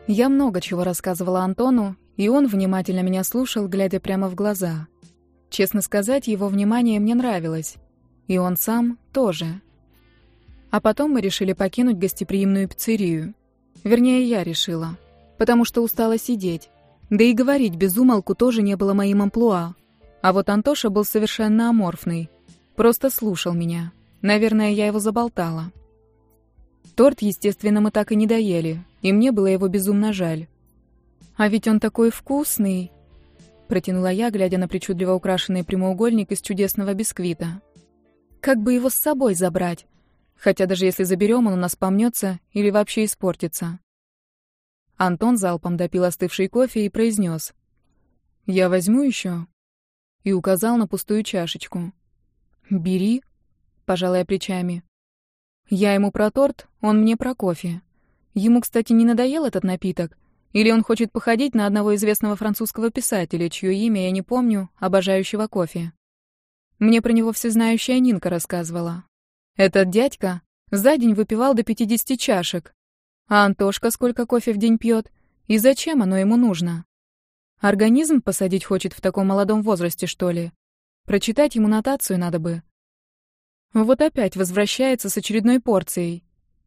Я много чего рассказывала Антону, и он внимательно меня слушал, глядя прямо в глаза. Честно сказать, его внимание мне нравилось. И он сам тоже. А потом мы решили покинуть гостеприимную пиццерию. Вернее, я решила. Потому что устала сидеть. Да и говорить без умолку тоже не было моим амплуа. А вот Антоша был совершенно аморфный. Просто слушал меня. Наверное, я его заболтала. Торт, естественно, мы так и не доели, и мне было его безумно жаль. «А ведь он такой вкусный!» Протянула я, глядя на причудливо украшенный прямоугольник из чудесного бисквита. «Как бы его с собой забрать? Хотя даже если заберем, он у нас помнется или вообще испортится». Антон залпом допил остывший кофе и произнес: «Я возьму еще?» И указал на пустую чашечку. «Бери», — пожала я плечами. Я ему про торт, он мне про кофе. Ему, кстати, не надоел этот напиток? Или он хочет походить на одного известного французского писателя, чье имя я не помню, обожающего кофе? Мне про него всезнающая Нинка рассказывала. Этот дядька за день выпивал до 50 чашек. А Антошка сколько кофе в день пьет? И зачем оно ему нужно? Организм посадить хочет в таком молодом возрасте, что ли? Прочитать ему нотацию надо бы. Вот опять возвращается с очередной порцией.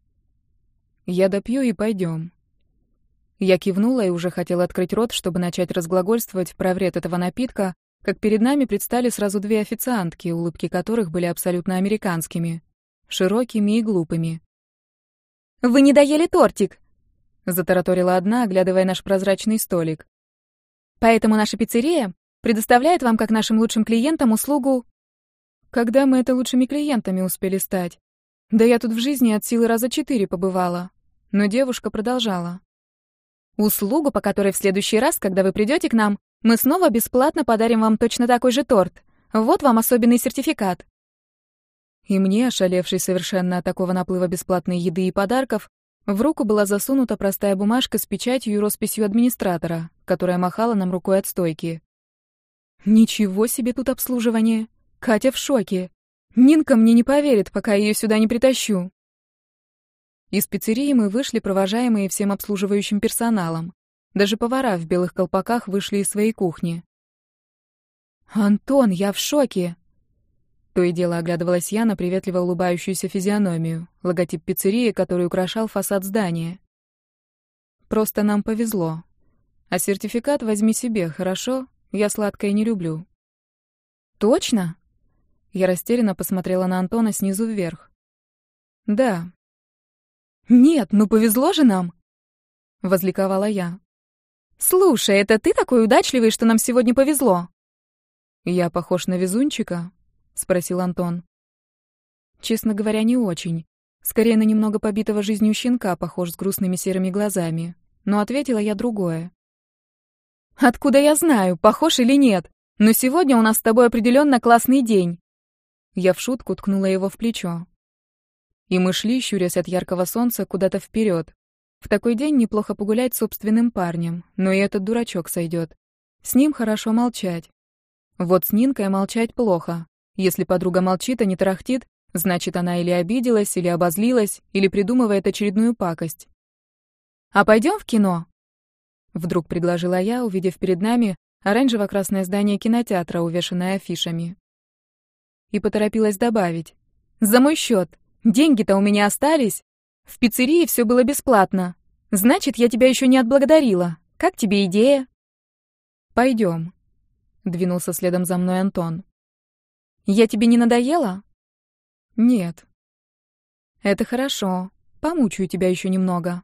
Я допью и пойдем. Я кивнула и уже хотела открыть рот, чтобы начать разглагольствовать про вред этого напитка, как перед нами предстали сразу две официантки, улыбки которых были абсолютно американскими, широкими и глупыми. «Вы не доели тортик!» — затараторила одна, оглядывая наш прозрачный столик. «Поэтому наша пиццерия предоставляет вам, как нашим лучшим клиентам, услугу...» Когда мы это лучшими клиентами успели стать? Да я тут в жизни от силы раза 4 побывала. Но девушка продолжала. Услугу, по которой в следующий раз, когда вы придете к нам, мы снова бесплатно подарим вам точно такой же торт. Вот вам особенный сертификат. И мне, ошалевшей совершенно от такого наплыва бесплатной еды и подарков, в руку была засунута простая бумажка с печатью и росписью администратора, которая махала нам рукой от стойки. Ничего себе тут обслуживание! Катя в шоке. Нинка мне не поверит, пока ее сюда не притащу. Из пиццерии мы вышли, провожаемые всем обслуживающим персоналом. Даже повара в белых колпаках вышли из своей кухни. «Антон, я в шоке!» То и дело оглядывалась я на приветливо улыбающуюся физиономию, логотип пиццерии, который украшал фасад здания. «Просто нам повезло. А сертификат возьми себе, хорошо? Я сладкое не люблю». «Точно?» Я растерянно посмотрела на Антона снизу вверх. «Да». «Нет, ну повезло же нам!» — возликовала я. «Слушай, это ты такой удачливый, что нам сегодня повезло?» «Я похож на везунчика?» — спросил Антон. Честно говоря, не очень. Скорее, на немного побитого жизнью щенка, похож с грустными серыми глазами. Но ответила я другое. «Откуда я знаю, похож или нет? Но сегодня у нас с тобой определенно классный день». Я в шутку ткнула его в плечо. И мы шли, щурясь от яркого солнца, куда-то вперед. В такой день неплохо погулять с собственным парнем, но и этот дурачок сойдет. С ним хорошо молчать. Вот с Нинкой молчать плохо. Если подруга молчит, а не тарахтит, значит, она или обиделась, или обозлилась, или придумывает очередную пакость. «А пойдем в кино?» Вдруг предложила я, увидев перед нами оранжево-красное здание кинотеатра, увешанное афишами. И поторопилась добавить. «За мой счет. Деньги-то у меня остались. В пиццерии все было бесплатно. Значит, я тебя еще не отблагодарила. Как тебе идея?» «Пойдем», — двинулся следом за мной Антон. «Я тебе не надоела?» «Нет». «Это хорошо. Помучаю тебя еще немного».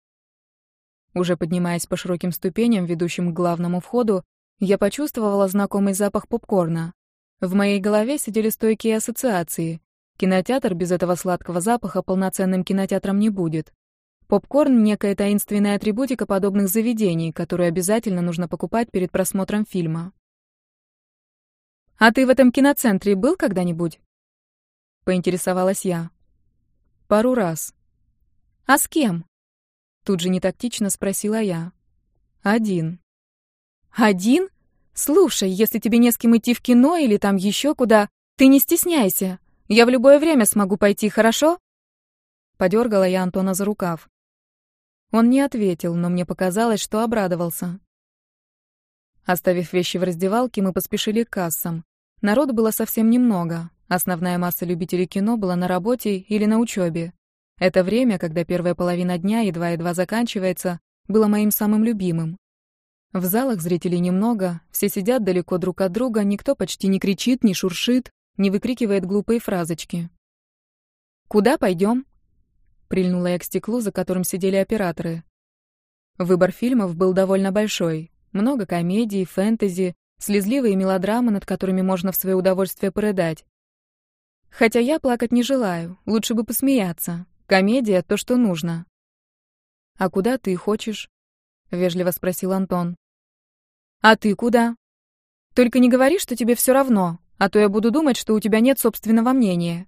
Уже поднимаясь по широким ступеням, ведущим к главному входу, я почувствовала знакомый запах попкорна. В моей голове сидели стойкие ассоциации. Кинотеатр без этого сладкого запаха полноценным кинотеатром не будет. Попкорн — некая таинственная атрибутика подобных заведений, которую обязательно нужно покупать перед просмотром фильма. «А ты в этом киноцентре был когда-нибудь?» — поинтересовалась я. «Пару раз». «А с кем?» — тут же нетактично спросила я. «Один». «Один? Слушай, если тебе не с кем идти в кино или там еще куда, ты не стесняйся. Я в любое время смогу пойти, хорошо?» Подергала я Антона за рукав. Он не ответил, но мне показалось, что обрадовался. Оставив вещи в раздевалке, мы поспешили к кассам. Народу было совсем немного. Основная масса любителей кино была на работе или на учебе. Это время, когда первая половина дня едва-едва заканчивается, было моим самым любимым. В залах зрителей немного, все сидят далеко друг от друга, никто почти не кричит, не шуршит, не выкрикивает глупые фразочки. «Куда пойдем?» Прильнула я к стеклу, за которым сидели операторы. Выбор фильмов был довольно большой. Много комедий, фэнтези, слезливые мелодрамы, над которыми можно в свое удовольствие порыдать. Хотя я плакать не желаю, лучше бы посмеяться. Комедия — то, что нужно. «А куда ты хочешь?» — вежливо спросил Антон. «А ты куда? Только не говори, что тебе все равно, а то я буду думать, что у тебя нет собственного мнения».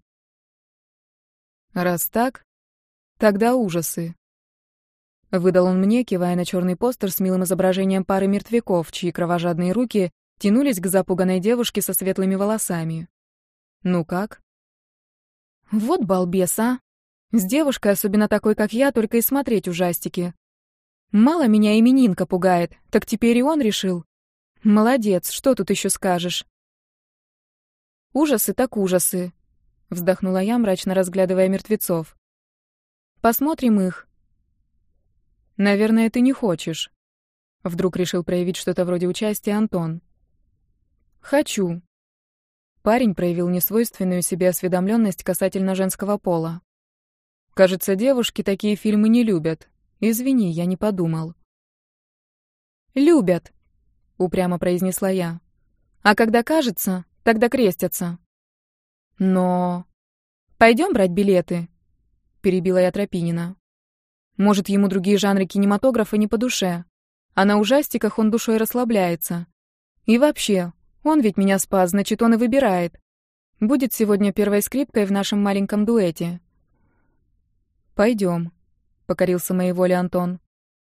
«Раз так, тогда ужасы». Выдал он мне, кивая на черный постер с милым изображением пары мертвяков, чьи кровожадные руки тянулись к запуганной девушке со светлыми волосами. «Ну как?» «Вот балбес, а! С девушкой, особенно такой, как я, только и смотреть ужастики. Мало меня именинка пугает, так теперь и он решил. Молодец, что тут еще скажешь?» «Ужасы так ужасы», — вздохнула я, мрачно разглядывая мертвецов. «Посмотрим их». «Наверное, ты не хочешь». Вдруг решил проявить что-то вроде участия Антон. «Хочу». Парень проявил несвойственную себе осведомленность касательно женского пола. «Кажется, девушки такие фильмы не любят. Извини, я не подумал». «Любят», — упрямо произнесла я. «А когда кажется, тогда крестятся». «Но...» «Пойдем брать билеты», — перебила я Тропинина. Может, ему другие жанры кинематографа не по душе, а на ужастиках он душой расслабляется. И вообще, он ведь меня спас, значит, он и выбирает. Будет сегодня первой скрипкой в нашем маленьком дуэте. «Пойдем», — покорился моей воле Антон.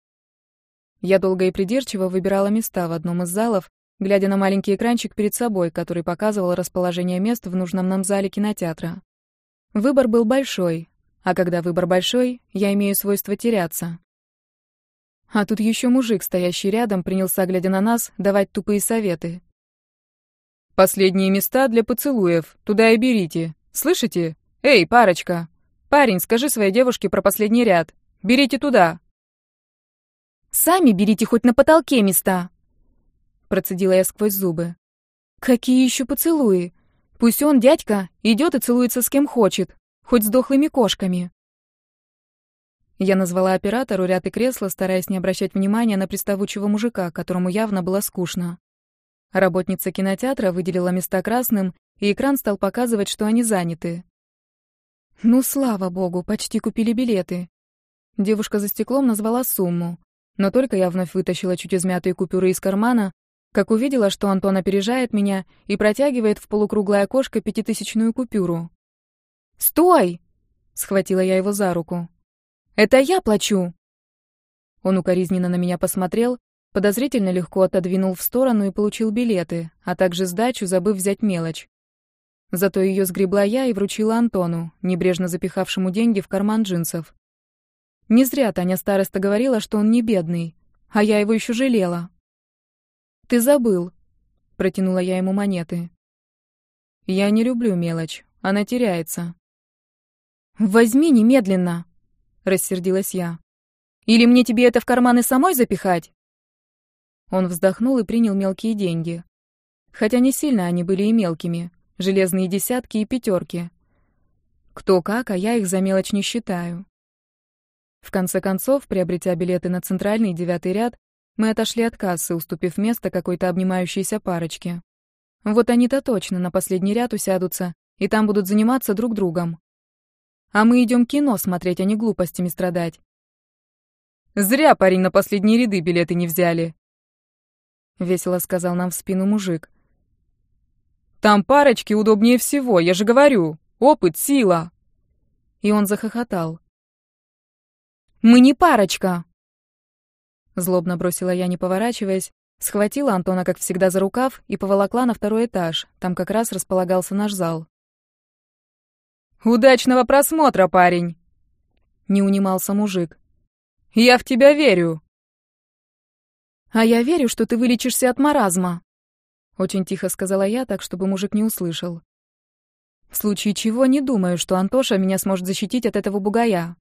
Я долго и придирчиво выбирала места в одном из залов, глядя на маленький экранчик перед собой, который показывал расположение мест в нужном нам зале кинотеатра. Выбор был большой. А когда выбор большой, я имею свойство теряться. А тут еще мужик, стоящий рядом, принялся, глядя на нас, давать тупые советы. «Последние места для поцелуев. Туда и берите. Слышите? Эй, парочка! Парень, скажи своей девушке про последний ряд. Берите туда!» «Сами берите хоть на потолке места!» Процедила я сквозь зубы. «Какие еще поцелуи? Пусть он, дядька, идет и целуется с кем хочет. Хоть с дохлыми кошками». Я назвала оператору ряд и кресла, стараясь не обращать внимания на приставучего мужика, которому явно было скучно. Работница кинотеатра выделила места красным, и экран стал показывать, что они заняты. Ну, слава богу, почти купили билеты. Девушка за стеклом назвала сумму, но только я вновь вытащила чуть измятые купюры из кармана, как увидела, что Антон опережает меня и протягивает в полукруглое окошко 5000-ную купюру. «Стой!» — схватила я его за руку. «Это я плачу!» Он укоризненно на меня посмотрел, подозрительно легко отодвинул в сторону и получил билеты, а также сдачу, забыв взять мелочь. Зато ее сгребла я и вручила Антону, небрежно запихавшему деньги в карман джинсов. Не зря Таня староста говорила, что он не бедный, а я его еще жалела. «Ты забыл», — протянула я ему монеты. «Я не люблю мелочь, она теряется». «Возьми немедленно!» — рассердилась я. «Или мне тебе это в карманы самой запихать?» Он вздохнул и принял мелкие деньги. Хотя не сильно они были и мелкими. Железные десятки и пятерки. Кто как, а я их за мелочь не считаю. В конце концов, приобретя билеты на центральный 9-й ряд, мы отошли от кассы, уступив место какой-то обнимающейся парочке. Вот они-то точно на последний ряд усядутся, и там будут заниматься друг другом. А мы идем кино смотреть, а не глупостями страдать. «Зря, парень, на последние ряды билеты не взяли», — весело сказал нам в спину мужик. «Там парочки удобнее всего, я же говорю. Опыт, сила». И он захохотал. «Мы не парочка!» Злобно бросила я, не поворачиваясь, схватила Антона, как всегда, за рукав и поволокла на 2-й этаж. Там как раз располагался наш зал. «Удачного просмотра, парень!» — не унимался мужик. Я в тебя верю!» «А я верю, что ты вылечишься от маразма», — очень тихо сказала я, так, чтобы мужик не услышал. «В случае чего не думаю, что Антоша меня сможет защитить от этого бугая.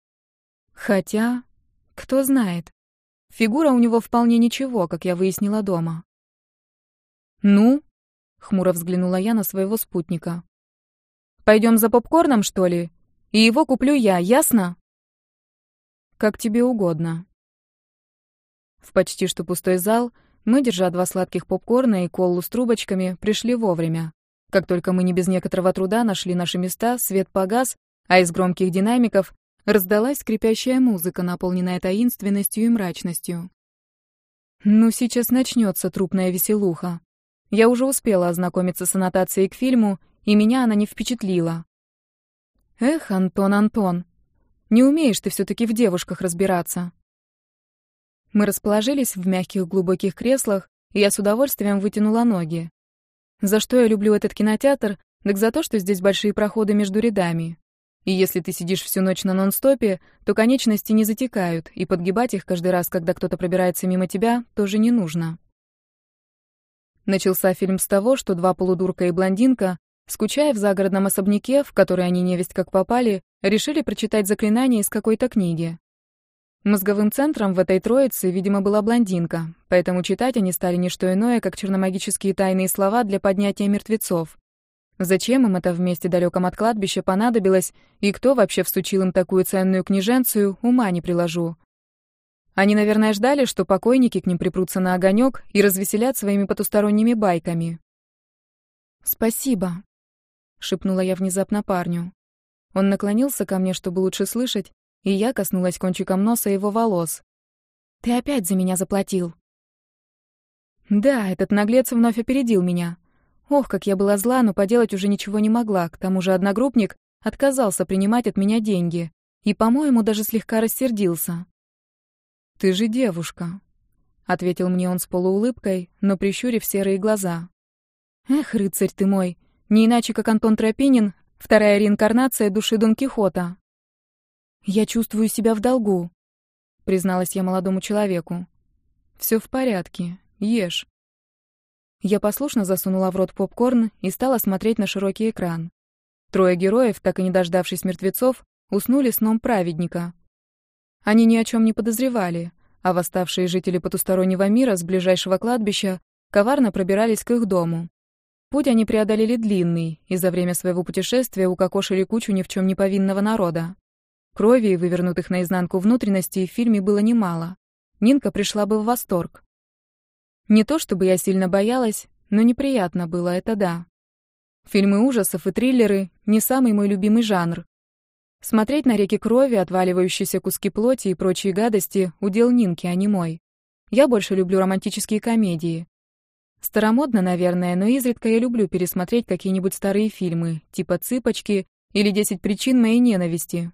Хотя, кто знает, фигура у него вполне ничего, как я выяснила дома». «Ну?» — хмуро взглянула я на своего спутника. «Пойдем за попкорном, что ли? И его куплю я, ясно?» «Как тебе угодно». В почти что пустой зал мы, держа 2 сладких попкорна и колу с трубочками, пришли вовремя. Как только мы не без некоторого труда нашли наши места, свет погас, а из громких динамиков раздалась скрипящая музыка, наполненная таинственностью и мрачностью. Ну, сейчас начнется трупная веселуха. Я уже успела ознакомиться с аннотацией к фильму, и меня она не впечатлила. Эх, Антон, Антон, не умеешь ты все-таки в девушках разбираться. Мы расположились в мягких глубоких креслах, и я с удовольствием вытянула ноги. За что я люблю этот кинотеатр, так за то, что здесь большие проходы между рядами. И если ты сидишь всю ночь на нон-стопе, то конечности не затекают, и подгибать их каждый раз, когда кто-то пробирается мимо тебя, тоже не нужно. Начался фильм с того, что 2 полудурка и блондинка, скучая в загородном особняке, в который они невесть как попали, решили прочитать заклинание из какой-то книги. Мозговым центром в этой троице, видимо, была блондинка, поэтому читать они стали не что иное, как черномагические тайные слова для поднятия мертвецов. Зачем им это в месте далеком от кладбища понадобилось, и кто вообще всучил им такую ценную книженцию, ума не приложу. Они, наверное, ждали, что покойники к ним припрутся на огонек и развеселят своими потусторонними байками. «Спасибо», — шепнула я внезапно парню. Он наклонился ко мне, чтобы лучше слышать, и я коснулась кончиком носа его волос. «Ты опять за меня заплатил». Да, этот наглец вновь опередил меня. Ох, как я была зла, но поделать уже ничего не могла. К тому же одногруппник отказался принимать от меня деньги. И, по-моему, даже слегка рассердился. «Ты же девушка», — ответил мне он с полуулыбкой, но прищурив серые глаза. «Эх, рыцарь ты мой, не иначе, как Антон Тропинин, вторая реинкарнация души Дон Кихота». «Я чувствую себя в долгу», — призналась я молодому человеку. «Все в порядке, ешь». Я послушно засунула в рот попкорн и стала смотреть на широкий экран. 3 героев, так и не дождавшись мертвецов, уснули сном праведника. Они ни о чем не подозревали, а восставшие жители потустороннего мира с ближайшего кладбища коварно пробирались к их дому. Путь они преодолели длинный, и за время своего путешествия укокошили кучу ни в чем не повинного народа. Крови и вывернутых наизнанку внутренностей в фильме было немало. Нинка пришла бы в восторг. Не то чтобы я сильно боялась, но неприятно было, это да. Фильмы ужасов и триллеры — не самый мой любимый жанр. Смотреть на реки крови, отваливающиеся куски плоти и прочие гадости — удел Нинки, а не мой. Я больше люблю романтические комедии. Старомодно, наверное, но изредка я люблю пересмотреть какие-нибудь старые фильмы, типа «Цыпочки» или «10 причин моей ненависти».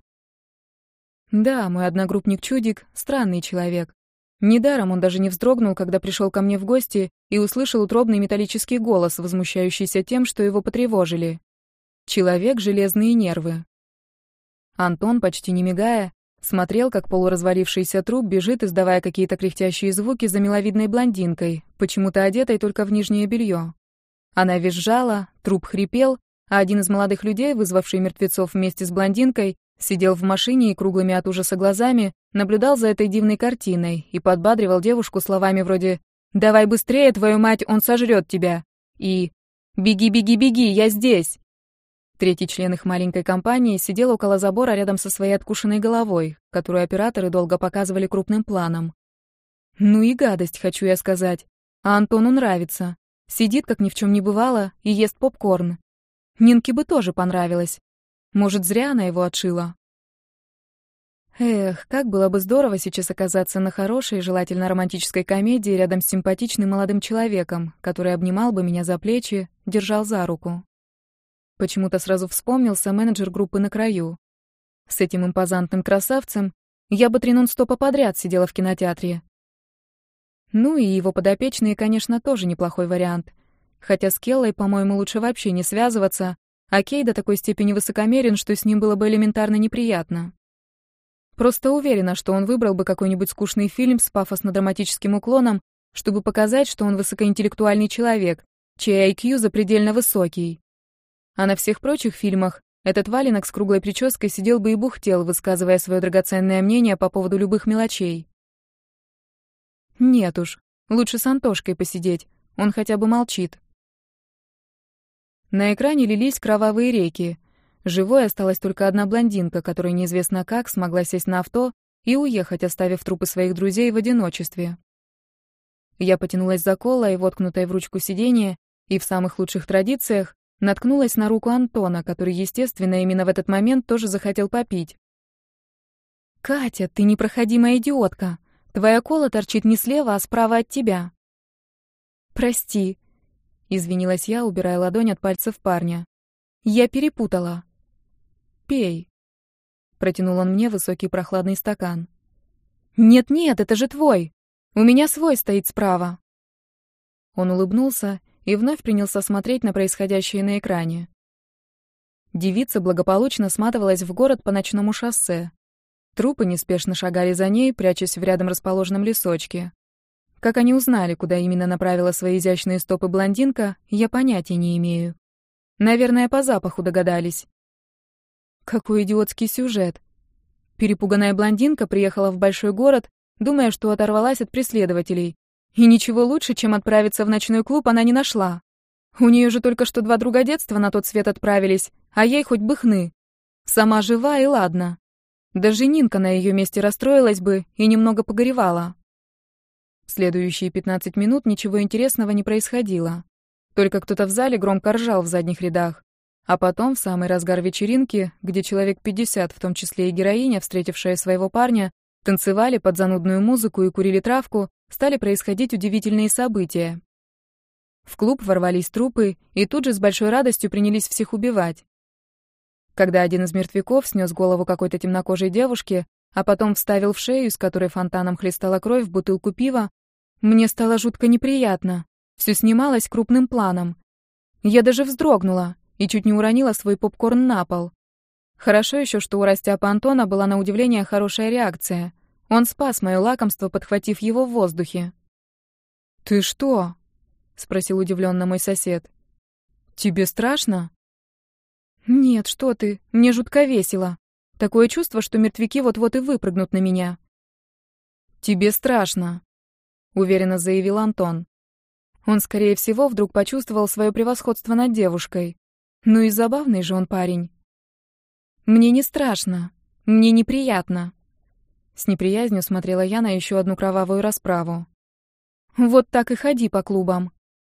Да, мой одногруппник Чудик — странный человек. Недаром он даже не вздрогнул, когда пришел ко мне в гости и услышал утробный металлический голос, возмущающийся тем, что его потревожили. Человек — железные нервы. Антон, почти не мигая, смотрел, как полуразвалившийся труп бежит, издавая какие-то кряхтящие звуки за миловидной блондинкой, почему-то одетой только в нижнее белье. Она визжала, труп хрипел, а один из молодых людей, вызвавший мертвецов вместе с блондинкой, сидел в машине и круглыми от ужаса глазами наблюдал за этой дивной картиной и подбадривал девушку словами вроде «Давай быстрее, твою мать, он сожрет тебя!» и «Беги, беги, беги, я здесь!» Третий член их маленькой компании сидел около забора рядом со своей откушенной головой, которую операторы долго показывали крупным планом. Ну и гадость, хочу я сказать. А Антону нравится. Сидит, как ни в чем не бывало, и ест попкорн. Нинке бы тоже понравилось. Может, зря она его отшила. Эх, как было бы здорово сейчас оказаться на хорошей, желательно романтической комедии рядом с симпатичным молодым человеком, который обнимал бы меня за плечи, держал за руку. Почему-то сразу вспомнился менеджер группы «На краю». С этим импозантным красавцем я бы 3 нон-стопа подряд сидела в кинотеатре. Ну и его подопечные, конечно, тоже неплохой вариант. Хотя с Келлой, по-моему, лучше вообще не связываться, а Кей до такой степени высокомерен, что с ним было бы элементарно неприятно. Просто уверена, что он выбрал бы какой-нибудь скучный фильм с пафосно-драматическим уклоном, чтобы показать, что он высокоинтеллектуальный человек, чей IQ запредельно высокий. А на всех прочих фильмах этот валенок с круглой прической сидел бы и бухтел, высказывая свое драгоценное мнение по поводу любых мелочей. Нет уж, лучше с Антошкой посидеть, он хотя бы молчит. На экране лились кровавые реки. Живой осталась только одна блондинка, которая неизвестно как смогла сесть на авто и уехать, оставив трупы своих друзей в одиночестве. Я потянулась за колой, воткнутой в ручку сиденья, и в самых лучших традициях наткнулась на руку Антона, который, естественно, именно в этот момент тоже захотел попить. «Катя, ты непроходимая идиотка. Твоя кола торчит не слева, а справа от тебя». «Прости», — извинилась я, убирая ладонь от пальцев парня. «Я перепутала». «Пей», — протянул он мне высокий прохладный стакан. «Нет-нет, это же твой. У меня свой стоит справа». Он улыбнулся и вновь принялся смотреть на происходящее на экране. Девица благополучно сматывалась в город по ночному шоссе. Трупы неспешно шагали за ней, прячась в рядом расположенном лесочке. Как они узнали, куда именно направила свои изящные стопы блондинка, я понятия не имею. Наверное, по запаху догадались. Какой идиотский сюжет. Перепуганная блондинка приехала в большой город, думая, что оторвалась от преследователей. И ничего лучше, чем отправиться в ночной клуб, она не нашла. У нее же только что 2 друга детства на тот свет отправились, а ей хоть бы хны. Сама жива и ладно. Даже Нинка на ее месте расстроилась бы и немного погоревала. В следующие 15 минут ничего интересного не происходило. Только кто-то в зале громко ржал в задних рядах. А потом, в самый разгар вечеринки, где человек 50, в том числе и героиня, встретившая своего парня, танцевали под занудную музыку и курили травку, стали происходить удивительные события. В клуб ворвались трупы и тут же с большой радостью принялись всех убивать. Когда один из мертвяков снес голову какой-то темнокожей девушки, а потом вставил в шею, из которой фонтаном хлестала кровь, в бутылку пива, мне стало жутко неприятно. Все снималось крупным планом. Я даже вздрогнула и чуть не уронила свой попкорн на пол. Хорошо еще, что у растяпа Антона была на удивление хорошая реакция. Он спас мое лакомство, подхватив его в воздухе. «Ты что?» — спросил удивленно мой сосед. «Тебе страшно?» «Нет, что ты, мне жутко весело. Такое чувство, что мертвяки вот-вот и выпрыгнут на меня». «Тебе страшно», — уверенно заявил Антон. Он, скорее всего, вдруг почувствовал свое превосходство над девушкой. Ну и забавный же он парень. «Мне не страшно. Мне неприятно». С неприязнью смотрела я на еще одну кровавую расправу. «Вот так и ходи по клубам».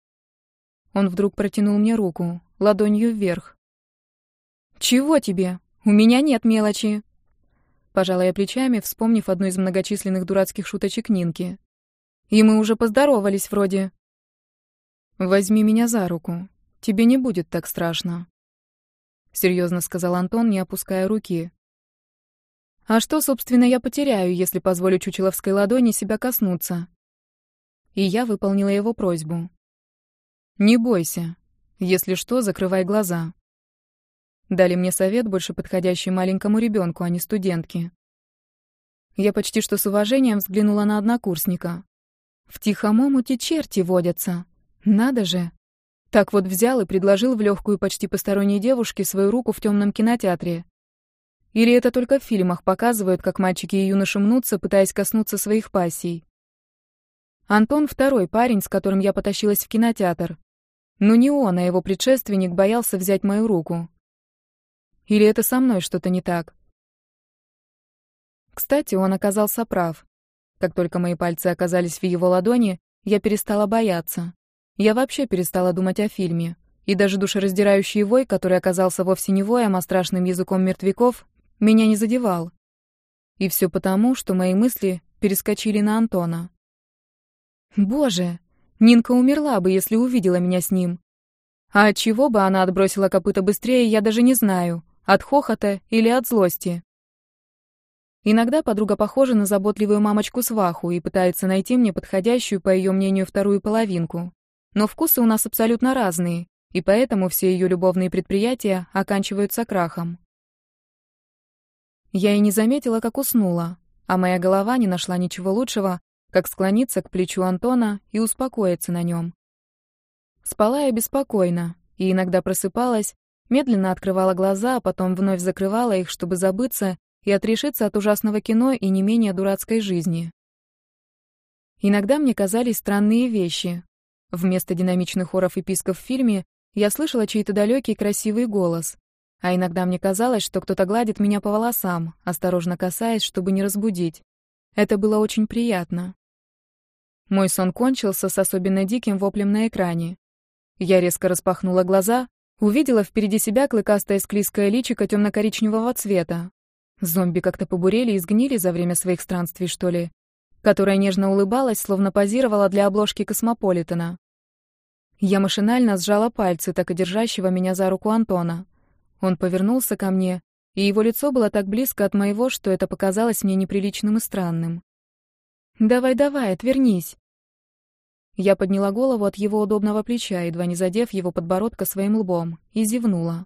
Он вдруг протянул мне руку, ладонью вверх. «Чего тебе? У меня нет мелочи». Пожала я плечами, вспомнив одну из многочисленных дурацких шуточек Нинки. «И мы уже поздоровались вроде». «Возьми меня за руку. Тебе не будет так страшно», — серьезно сказал Антон, не опуская руки. «А что, собственно, я потеряю, если позволю чучеловской ладони себя коснуться?» И я выполнила его просьбу. «Не бойся. Если что, закрывай глаза». Дали мне совет, больше подходящий маленькому ребенку, а не студентке. Я почти что с уважением взглянула на однокурсника. В тихом омуте черти водятся. Надо же. Так вот взял и предложил в легкую почти посторонней девушке свою руку в темном кинотеатре. Или это только в фильмах показывают, как мальчики и юноши мнутся, пытаясь коснуться своих пассий. Антон — второй парень, с которым я потащилась в кинотеатр. Но не он, а его предшественник боялся взять мою руку. Или это со мной что-то не так? Кстати, он оказался прав. Как только мои пальцы оказались в его ладони, я перестала бояться. Я вообще перестала думать о фильме. И даже душераздирающий вой, который оказался вовсе не воем, а страшным языком мертвяков, меня не задевал. И все потому, что мои мысли перескочили на Антона. Боже, Нинка умерла бы, если увидела меня с ним. А от чего бы она отбросила копыта быстрее, я даже не знаю. От хохота или от злости. Иногда подруга похожа на заботливую мамочку-сваху и пытается найти мне подходящую, по ее мнению, вторую половинку. Но вкусы у нас абсолютно разные, и поэтому все ее любовные предприятия оканчиваются крахом. Я и не заметила, как уснула, а моя голова не нашла ничего лучшего, как склониться к плечу Антона и успокоиться на нем. Спала я беспокойно, и иногда просыпалась, медленно открывала глаза, а потом вновь закрывала их, чтобы забыться и отрешиться от ужасного кино и не менее дурацкой жизни. Иногда мне казались странные вещи. Вместо динамичных хоров и писков в фильме я слышала чей-то далекий красивый голос, а иногда мне казалось, что кто-то гладит меня по волосам, осторожно касаясь, чтобы не разбудить. Это было очень приятно. Мой сон кончился с особенно диким воплем на экране. Я резко распахнула глаза, увидела впереди себя клыкастое склизкое личико темно-коричневого цвета. Зомби как-то побурели и сгнили за время своих странствий, что ли, которая нежно улыбалась, словно позировала для обложки Космополитена. Я машинально сжала пальцы, так и держащего меня за руку Антона. Он повернулся ко мне, и его лицо было так близко от моего, что это показалось мне неприличным и странным. «Давай, отвернись!» Я подняла голову от его удобного плеча, едва не задев его подбородка своим лбом, и зевнула.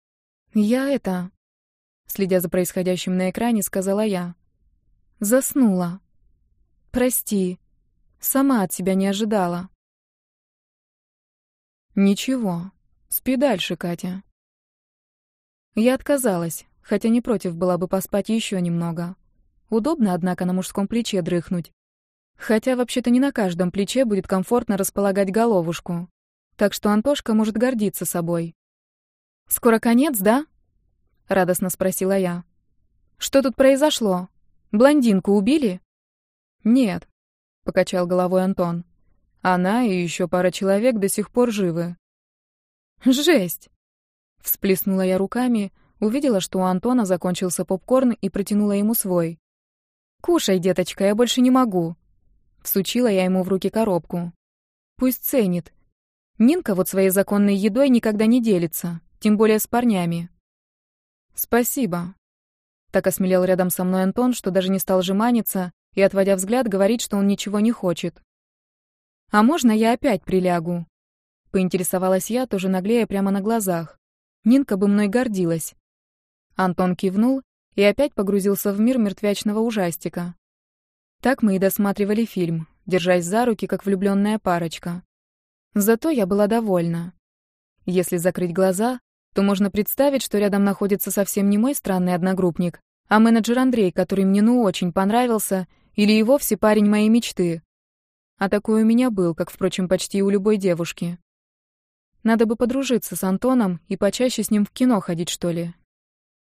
Следя за происходящим на экране, сказала я. «Заснула. Прости. Сама от себя не ожидала». «Ничего. Спи дальше, Катя». Я отказалась, хотя не против была бы поспать еще немного. Удобно, однако, на мужском плече дрыхнуть. Хотя вообще-то не на каждом плече будет комфортно располагать головушку. Так что Антошка может гордиться собой. «Скоро конец, да?» — радостно спросила я. «Что тут произошло? Блондинку убили?» «Нет», — покачал головой Антон. «Она и еще пара человек до сих пор живы». «Жесть!» — всплеснула я руками, увидела, что у Антона закончился попкорн и протянула ему свой. «Кушай, деточка, я больше не могу». Всучила я ему в руки коробку. Пусть ценит. Нинка вот своей законной едой никогда не делится, тем более с парнями. «Спасибо». Так осмелел рядом со мной Антон, что даже не стал жеманиться и, отводя взгляд, говорит, что он ничего не хочет. «А можно я опять прилягу?» Поинтересовалась я, тоже наглея прямо на глазах. Нинка бы мной гордилась. Антон кивнул и опять погрузился в мир мертвячного ужастика. Так мы и досматривали фильм, держась за руки, как влюбленная парочка. Зато я была довольна. Если закрыть глаза, то можно представить, что рядом находится совсем не мой странный одногруппник, а менеджер Андрей, который мне очень понравился, или и вовсе парень моей мечты. А такой у меня был, как, впрочем, почти у любой девушки. Надо бы подружиться с Антоном и почаще с ним в кино ходить, что ли.